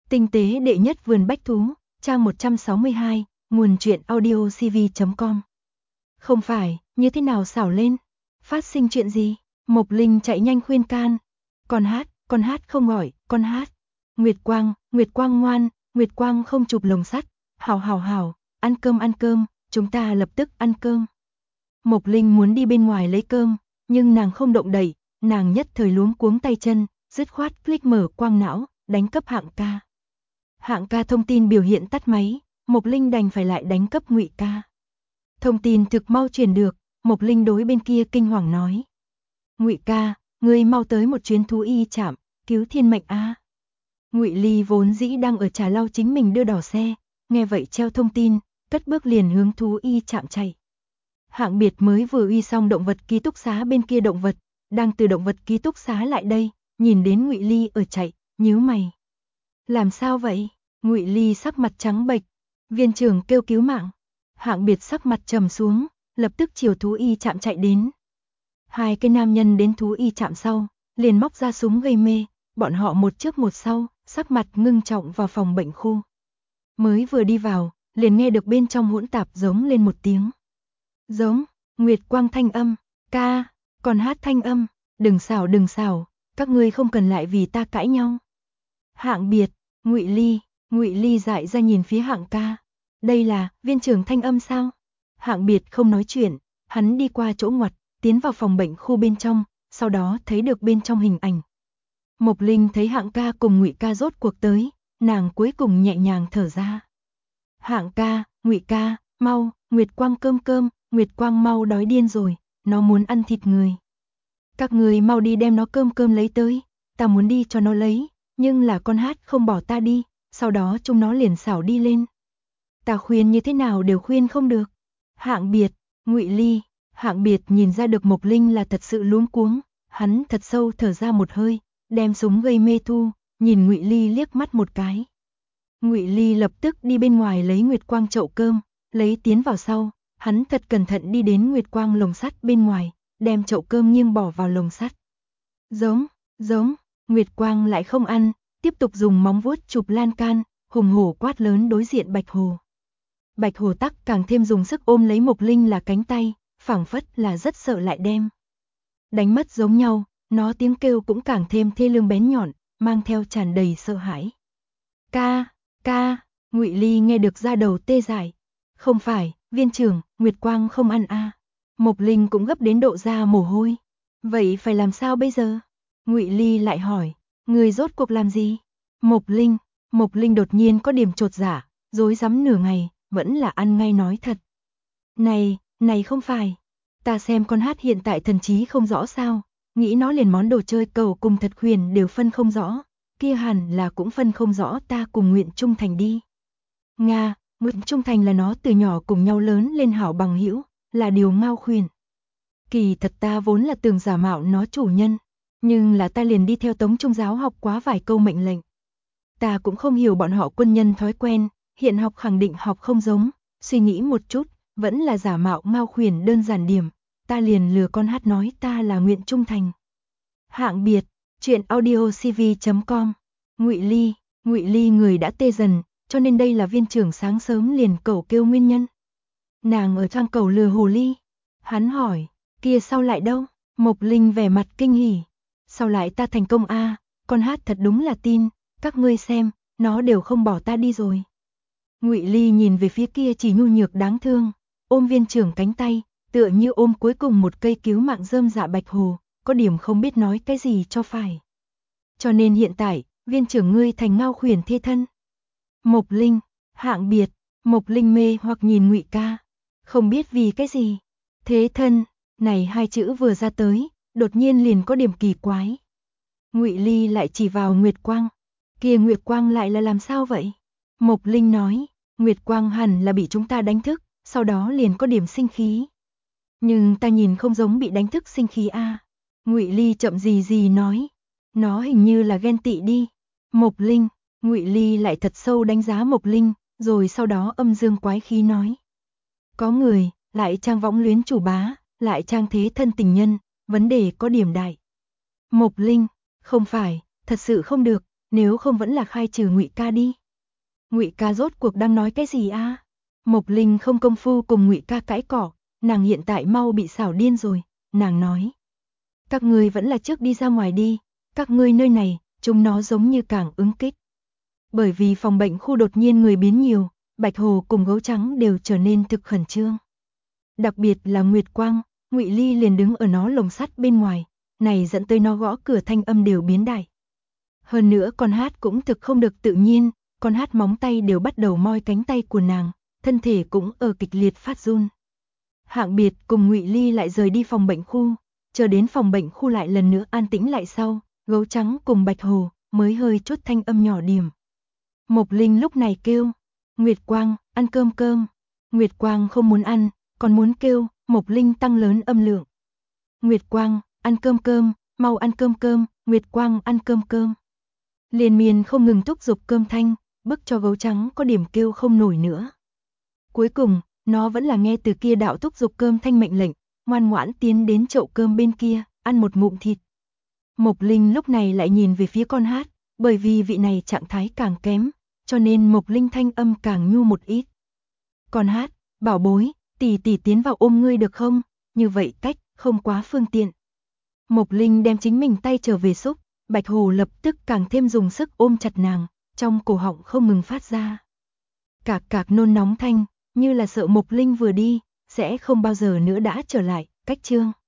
Tinh tế đệ nhất vườn bách thú, trang 162, nguồn truyện audiocv.com. Không phải, như thế nào xảo lên? Phát sinh chuyện gì? Mộc Linh chạy nhanh khuyên can. Con hát không gọi, con hát. Nguyệt Quang ngoan, Nguyệt Quang không chụp lồng sắt. Hảo, ăn cơm, chúng ta lập tức ăn cơm. Mộc Linh muốn đi bên ngoài lấy cơm, nhưng nàng không động đậy, nàng nhất thời luống cuống tay chân, dứt khoát click mở quang não, đánh cấp Hạng ca. Hạng ca thông tin biểu hiện tắt máy, Mộc Linh đành phải lại đánh cấp Ngụy ca. Thông tin thực mau truyền được, Mộc Linh đối bên kia kinh hoàng nói. Ngụy ca, ngươi mau tới một chuyến thú y trạm, cứu thiên mệnh a. Ngụy Ly vốn dĩ đang ở trà lau chính mình đưa đỏ xe, nghe vậy treo thông tin, cất bước liền hướng thú y trạm chạy. Hạng Biệt mới vừa uy xong động vật ký túc xá bên kia động vật, đang từ động vật ký túc xá lại đây, nhìn đến Ngụy Ly ở chạy, nhíu mày. Làm sao vậy? Ngụy Ly sắc mặt trắng bệch. Viên trưởng kêu cứu mạng. Hạng Biệt sắc mặt trầm xuống, lập tức chiều thú y trạm chạy đến. Hai cái nam nhân đến thú y trạm sau, liền móc ra súng gây mê, bọn họ một trước một sau, sắc mặt ngưng trọng vào phòng bệnh khu. Mới vừa đi vào, liền nghe được bên trong hỗn tạp giống lên một tiếng. Giống, Nguyệt Quang thanh âm, ca, còn hát thanh âm, đừng xảo, các ngươi không cần lại vì ta cãi nhau. Hạng Biệt, Ngụy Ly dại ra nhìn phía Hạng ca. Đây là viên trưởng thanh âm sao? Hạng Biệt không nói chuyện, hắn đi qua chỗ ngoặt, tiến vào phòng bệnh khu bên trong, sau đó thấy được bên trong hình ảnh. Mộc Linh thấy Hạng ca cùng Ngụy ca rốt cuộc tới, nàng cuối cùng nhẹ nhàng thở ra. Hạng ca, Ngụy ca, mau, Nguyệt Quang cơm, Nguyệt Quang mau đói điên rồi, nó muốn ăn thịt người. Các người mau đi đem nó cơm lấy tới, ta muốn đi cho nó lấy, nhưng là con hát không bỏ ta đi, sau đó chúng nó liền xảo đi lên. Ta khuyên như thế nào đều khuyên không được. Hạng Biệt, Ngụy Ly, Hạng Biệt nhìn ra được Mộc Linh là thật sự luống cuống, hắn thật sâu thở ra một hơi, đem súng gây mê thu, nhìn Ngụy Ly liếc mắt một cái. Ngụy Ly lập tức đi bên ngoài lấy Nguyệt Quang chậu cơm, lấy tiến vào sau, hắn thật cẩn thận đi đến Nguyệt Quang lồng sắt bên ngoài, đem chậu cơm nghiêng bỏ vào lồng sắt. Giống, Nguyệt Quang lại không ăn, tiếp tục dùng móng vuốt chụp lan can, hùng hổ quát lớn đối diện Bạch Hồ. Bạch Hồ tắc càng thêm dùng sức ôm lấy Mộc Linh là cánh tay, phảng phất là rất sợ lại đem đánh mất giống nhau, nó tiếng kêu cũng càng thêm thê lương bén nhọn, mang theo tràn đầy sợ hãi. Ca, Ngụy Ly nghe được da đầu tê dại. Không phải, viên trưởng, Nguyệt Quang không ăn a. Mộc Linh cũng gấp đến độ ra mồ hôi. Vậy phải làm sao bây giờ? Ngụy Ly lại hỏi, người rốt cuộc làm gì? Mộc Linh đột nhiên có điểm chột dạ, rối rắm nửa ngày, vẫn là ăn ngay nói thật. Này không phải, ta xem con hát hiện tại thần trí không rõ sao, nghĩ nó liền món đồ chơi cầu cùng thật khuyển đều phân không rõ, kia hẳn là cũng phân không rõ ta cùng Nguyện Trung Thành đi. Nguyện Trung Thành là nó từ nhỏ cùng nhau lớn lên hảo bằng hữu, là điều ngao khuyển. Kỳ thật ta vốn là tưởng giả mạo nó chủ nhân, nhưng là ta liền đi theo Tống Trung giáo học quá vài câu mệnh lệnh. Ta cũng không hiểu bọn họ quân nhân thói quen, hiện học khẳng định học không giống, suy nghĩ một chút, vẫn là giả mạo ngao khuyển đơn giản điểm, ta liền lừa con hát nói ta là Nguyện Trung Thành. Hạng Biệt, truyện audiocv.com. Ngụy Ly người đã tê dần, cho nên đây là viên trưởng sáng sớm liền cầu kêu nguyên nhân. Nàng ở trang cầu lừa hồ ly. Hắn hỏi, kia sau lại đâu? Mộc Linh vẻ mặt kinh hỉ. Sau lại ta thành công a, con hát thật đúng là tin, các ngươi xem, nó đều không bỏ ta đi rồi. Ngụy Ly nhìn về phía kia chỉ nhu nhược đáng thương, ôm viên trưởng cánh tay, tựa như ôm cuối cùng một cây cứu mạng rơm dạ Bạch Hồ, có điểm không biết nói cái gì cho phải. Cho nên hiện tại, viên trưởng ngươi thành ngao khuyển thê thân. Mộc Linh, Hạng Biệt, Mộc Linh mê hoặc nhìn Ngụy ca, không biết vì cái gì. Thế thân, này hai chữ vừa ra tới, đột nhiên liền có điểm kỳ quái. Ngụy Ly lại chỉ vào Nguyệt Quang. Kia Nguyệt Quang lại là làm sao vậy? Mộc Linh nói, Nguyệt Quang hẳn là bị chúng ta đánh thức, sau đó liền có điểm sinh khí. Nhưng ta nhìn không giống bị đánh thức sinh khí a. Ngụy Ly chậm gì nói, nó hình như là ghen tị đi. Ngụy Ly lại thật sâu đánh giá Mộc Linh, rồi sau đó âm dương quái khí nói. Có người, lại trang võng luyến chủ bá, lại trang thế thân tình nhân, vấn đề có điểm đại. Mộc Linh, không phải, thật sự không được, nếu không vẫn là khai trừ Ngụy ca đi. Ngụy ca rốt cuộc đang nói cái gì a? Mộc Linh không công phu cùng Ngụy ca cãi cỏ, nàng hiện tại mau bị xảo điên rồi, nàng nói. Các ngươi vẫn là trước đi ra ngoài đi, các ngươi nơi này, chúng nó giống như càng ứng kích. Bởi vì phòng bệnh khu đột nhiên người biến nhiều, Bạch Hồ cùng Gấu Trắng đều trở nên thực khẩn trương. Đặc biệt là Nguyệt Quang, Ngụy Ly liền đứng ở nó lồng sắt bên ngoài, này dẫn tới nó gõ cửa thanh âm đều biến đại. Hơn nữa con hát cũng thực không được tự nhiên, con hát móng tay đều bắt đầu moi cánh tay của nàng, thân thể cũng ở kịch liệt phát run. Hạng Biệt cùng Ngụy Ly lại rời đi phòng bệnh khu, chờ đến phòng bệnh khu lại lần nữa an tĩnh lại sau, Gấu Trắng cùng Bạch Hồ mới hơi chút thanh âm nhỏ điểm. Mộc Linh lúc này kêu, Nguyệt Quang, ăn cơm cơm. Nguyệt Quang không muốn ăn, còn muốn kêu, Mộc Linh tăng lớn âm lượng. Nguyệt Quang, ăn cơm cơm, mau ăn cơm cơm, Nguyệt Quang ăn cơm cơm. Liên miên không ngừng thúc giục cơm thanh, bức cho Gấu Trắng có điểm kêu không nổi nữa. Cuối cùng, nó vẫn là nghe từ kia đạo thúc giục cơm thanh mệnh lệnh, ngoan ngoãn tiến đến chậu cơm bên kia, ăn một ngụm thịt. Mộc Linh lúc này lại nhìn về phía con hát, bởi vì vị này trạng thái càng kém, cho nên Mộc Linh thanh âm càng nhu một ít. Con hát, bảo bối, tỷ tỷ tiến vào ôm ngươi được không? Như vậy cách, không quá phương tiện. Mộc Linh đem chính mình tay trở về xúc, Bạch Hồ lập tức càng thêm dùng sức ôm chặt nàng, trong cổ họng không ngừng phát ra. Cạc cạc nôn nóng thanh, như là sợ Mộc Linh vừa đi, sẽ không bao giờ nữa đã trở lại, cách chương.